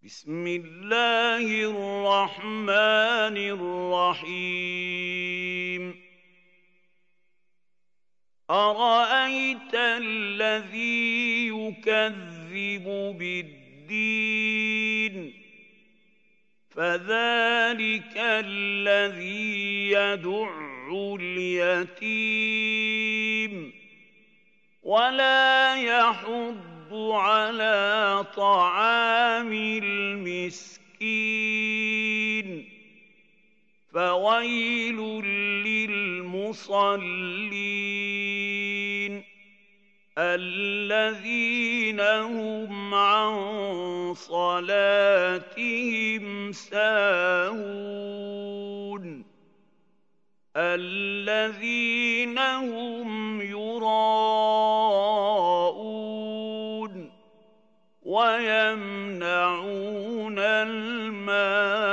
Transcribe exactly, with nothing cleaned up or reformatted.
بسم الله الرحمن الرحيم أرأيت الذي يكذب بالدين فذلك الذي يدع اليتيم ولا يحض على طعام المسكين فويل للمصلين الذين هم عن صلاتهم ساهون الذين هم يراءون ويمنعون الماعون